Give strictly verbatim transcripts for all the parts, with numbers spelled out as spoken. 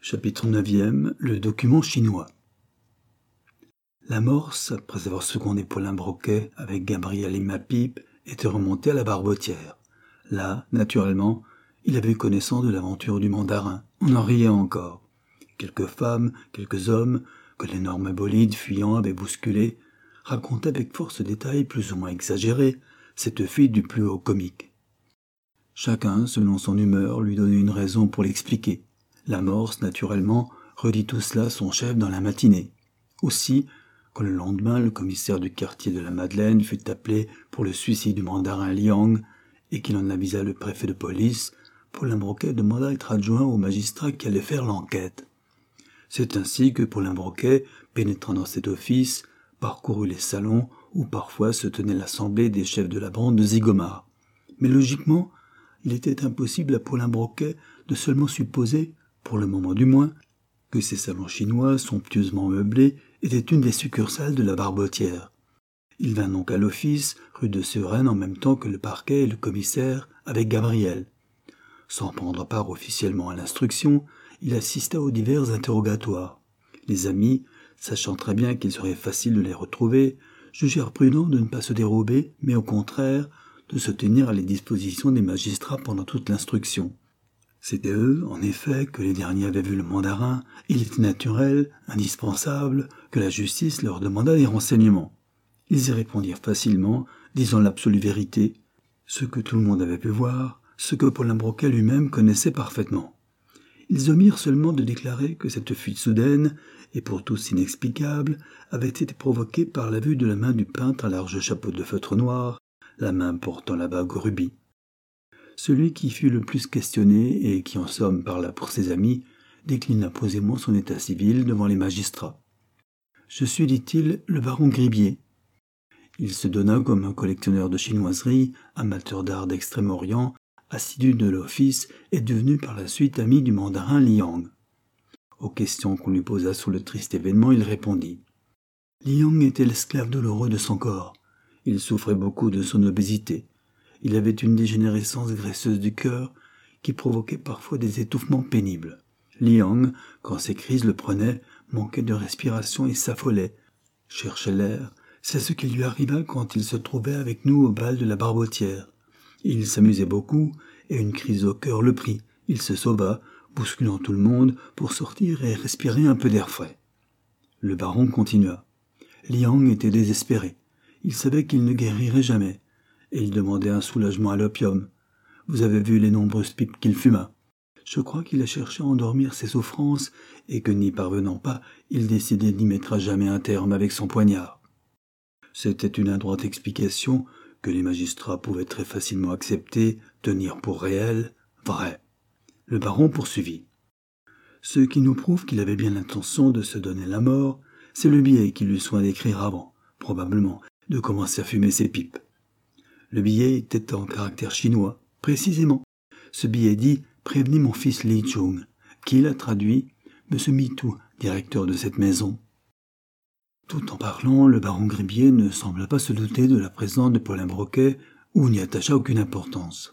Chapitre neuvième. Le document chinois. L'amorce, après avoir secondé Paulin Broquet avec Gabriel et ma pipe, était remontée à la Barbotière. Là, naturellement, il avait eu connaissance de l'aventure du mandarin. On en riait encore. Quelques femmes, quelques hommes, que l'énorme bolide fuyant avait bousculé, racontaient avec force détails plus ou moins exagérés cette fuite du plus haut comique. Chacun, selon son humeur, lui donnait une raison pour l'expliquer. L'amorce, naturellement, redit tout cela à son chef dans la matinée. Aussi, quand le lendemain, le commissaire du quartier de la Madeleine fut appelé pour le suicide du mandarin Liang et qu'il en avisa le préfet de police, Paulin Broquet demanda à être adjoint au magistrat qui allait faire l'enquête. C'est ainsi que Paulin Broquet, pénétrant dans cet office, parcourut les salons où parfois se tenait l'assemblée des chefs de la bande de Zigomar. Mais logiquement, il était impossible à Paulin Broquet de seulement supposer, pour le moment du moins, que ces salons chinois, somptueusement meublés, étaient une des succursales de la Barbotière. Il vint donc à l'office, rue de Suresnes, en même temps que le parquet et le commissaire, avec Gabriel. Sans prendre part officiellement à l'instruction, il assista aux divers interrogatoires. Les amis, sachant très bien qu'il serait facile de les retrouver, jugèrent prudent de ne pas se dérober, mais au contraire, de se tenir à les dispositions des magistrats pendant toute l'instruction. C'était eux, en effet, que les derniers avaient vu le mandarin, et il était naturel, indispensable, que la justice leur demandât des renseignements. Ils y répondirent facilement, disant l'absolue vérité, ce que tout le monde avait pu voir, ce que Paulin Broquet lui-même connaissait parfaitement. Ils omirent seulement de déclarer que cette fuite soudaine, et pour tous inexplicable, avait été provoquée par la vue de la main du peintre à large chapeau de feutre noir, la main portant la bague au rubis. Celui qui fut le plus questionné et qui en somme parla pour ses amis, déclina posément son état civil devant les magistrats. « Je suis, dit-il, le baron Gribier. » Il se donna comme un collectionneur de chinoiseries, amateur d'art d'Extrême-Orient, assidu de l'office et devenu par la suite ami du mandarin Liang. Aux questions qu'on lui posa sur le triste événement, il répondit. Liang était l'esclave douloureux de son corps. Il souffrait beaucoup de son obésité. Il avait une dégénérescence graisseuse du cœur qui provoquait parfois des étouffements pénibles. Liang, quand ces crises le prenaient, manquait de respiration et s'affolait, cherchait l'air. C'est ce qui lui arriva quand il se trouvait avec nous au bal de la Barbotière. Il s'amusait beaucoup et une crise au cœur le prit. Il se sauva, bousculant tout le monde pour sortir et respirer un peu d'air frais. Le baron continua. Liang était désespéré. Il savait qu'il ne guérirait jamais. Et il demandait un soulagement à l'opium. Vous avez vu les nombreuses pipes qu'il fuma. Je crois qu'il a cherché à endormir ses souffrances et que, n'y parvenant pas, il décidait d'y mettre à jamais un terme avec son poignard. C'était une adroite explication que les magistrats pouvaient très facilement accepter, tenir pour réelle, vraie. Le baron poursuivit. Ce qui nous prouve qu'il avait bien l'intention de se donner la mort, c'est le billet qu'il eut soin d'écrire avant, probablement, de commencer à fumer ses pipes. Le billet était en caractère chinois, précisément. Ce billet dit « Prévenez mon fils Li Chung », qui l'a traduit « Monsieur Mitou, directeur de cette maison ». Tout en parlant, le baron Gribier ne sembla pas se douter de la présence de Paulin Broquet ou n'y attacha aucune importance.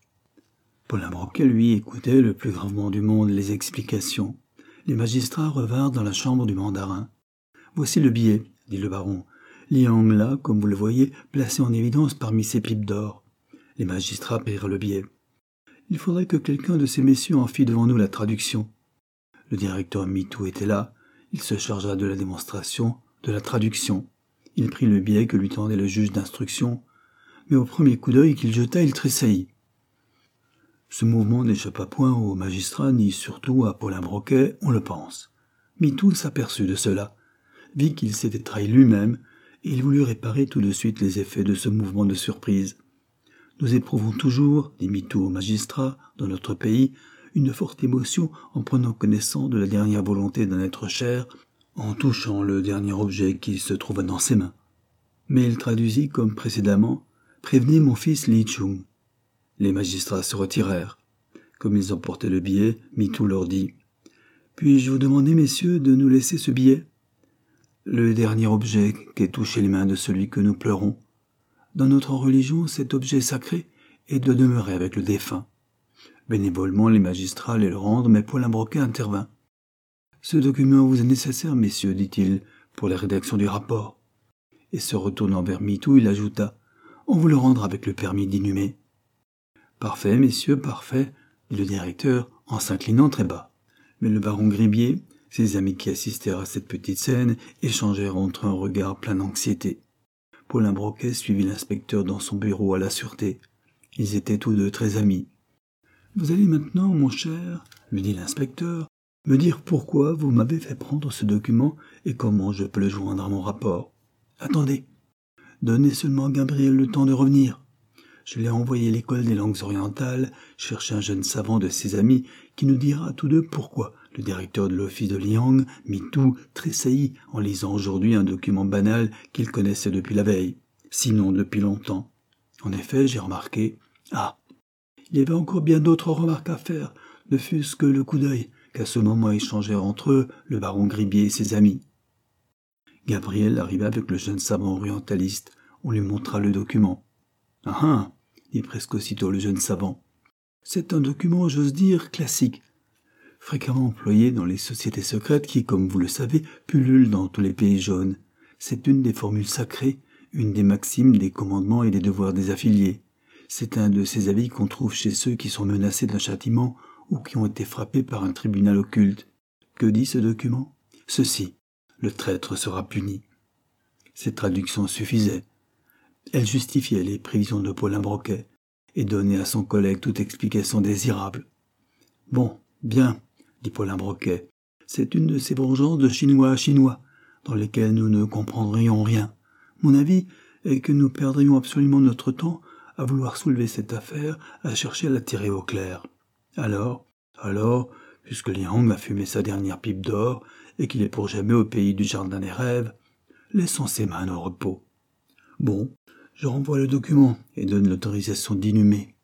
Paulin Broquet, lui, écoutait le plus gravement du monde les explications. Les magistrats revinrent dans la chambre du mandarin. « Voici le billet, » dit le baron. Liang là, comme vous le voyez, placé en évidence parmi ses pipes d'or. Les magistrats prirent le billet. Il faudrait que quelqu'un de ces messieurs en fît devant nous la traduction. Le directeur Mitou était là. Il se chargea de la démonstration, de la traduction. Il prit le billet que lui tendait le juge d'instruction, mais au premier coup d'œil qu'il jeta, il tressaillit. Ce mouvement n'échappa point aux magistrats, ni surtout à Paulin Broquet, on le pense. Mitou s'aperçut de cela, vit qu'il s'était trahi lui-même, et il voulut réparer tout de suite les effets de ce mouvement de surprise. Nous éprouvons toujours, dit Mitou aux magistrats, dans notre pays, une forte émotion en prenant connaissance de la dernière volonté d'un être cher, en touchant le dernier objet qui se trouva dans ses mains. Mais il traduisit comme précédemment « Prévenez mon fils Li Chung ». Les magistrats se retirèrent. Comme ils emportaient le billet, Mitou leur dit « Puis-je vous demander, messieurs, de nous laisser ce billet ?» Le dernier objet qu'ait touché les mains de celui que nous pleurons. Dans notre religion, cet objet sacré est de demeurer avec le défunt. Bénévolement, les magistrats allaient le rendre, mais Paulin Broquet intervint. Ce document vous est nécessaire, messieurs, dit-il, pour la rédaction du rapport. Et se retournant vers MeToo, il ajouta « On vous le rendra avec le permis d'inhumer. » Parfait, messieurs, parfait, dit le directeur, en s'inclinant très bas. Mais le baron Gribier, ses amis qui assistèrent à cette petite scène, échangèrent entre un regard plein d'anxiété. Paulin Broquet suivit l'inspecteur dans son bureau à la sûreté. Ils étaient tous deux très amis. « Vous allez maintenant, mon cher, lui dit l'inspecteur, me dire pourquoi vous m'avez fait prendre ce document et comment je peux le joindre à mon rapport. Attendez, donnez seulement à Gabriel le temps de revenir. Je l'ai envoyé à l'école des langues orientales chercher un jeune savant de ses amis qui nous dira à tous deux pourquoi le directeur de l'office de Liang, MeToo, tressaillit en lisant aujourd'hui un document banal qu'il connaissait depuis la veille, sinon depuis longtemps. En effet, j'ai remarqué... Ah, il y avait encore bien d'autres remarques à faire, ne fût-ce que le coup d'œil qu'à ce moment échangèrent entre eux le baron Gribier et ses amis. Gabriel arriva avec le jeune savant orientaliste. On lui montra le document. « Ah ah !» dit presque aussitôt le jeune savant. « C'est un document, j'ose dire, classique, fréquemment employé dans les sociétés secrètes qui, comme vous le savez, pullulent dans tous les pays jaunes. C'est une des formules sacrées, une des maximes, des commandements et des devoirs des affiliés. C'est un de ces avis qu'on trouve chez ceux qui sont menacés d'un châtiment ou qui ont été frappés par un tribunal occulte. Que dit ce document ? Ceci. Le traître sera puni. » Cette traduction suffisait. Elle justifiait les prévisions de Paulin Broquet et donnait à son collègue toute explication désirable. « Bon, bien, dit Paulin Broquet, c'est une de ces vengeances de Chinois à Chinois, dans lesquelles nous ne comprendrions rien. Mon avis est que nous perdrions absolument notre temps à vouloir soulever cette affaire, à chercher à la tirer au clair. Alors, alors, puisque Liang a fumé sa dernière pipe d'or et qu'il est pour jamais au pays du jardin des rêves, laissons ses mains au repos. Bon, je renvoie le document et donne l'autorisation d'inhumer.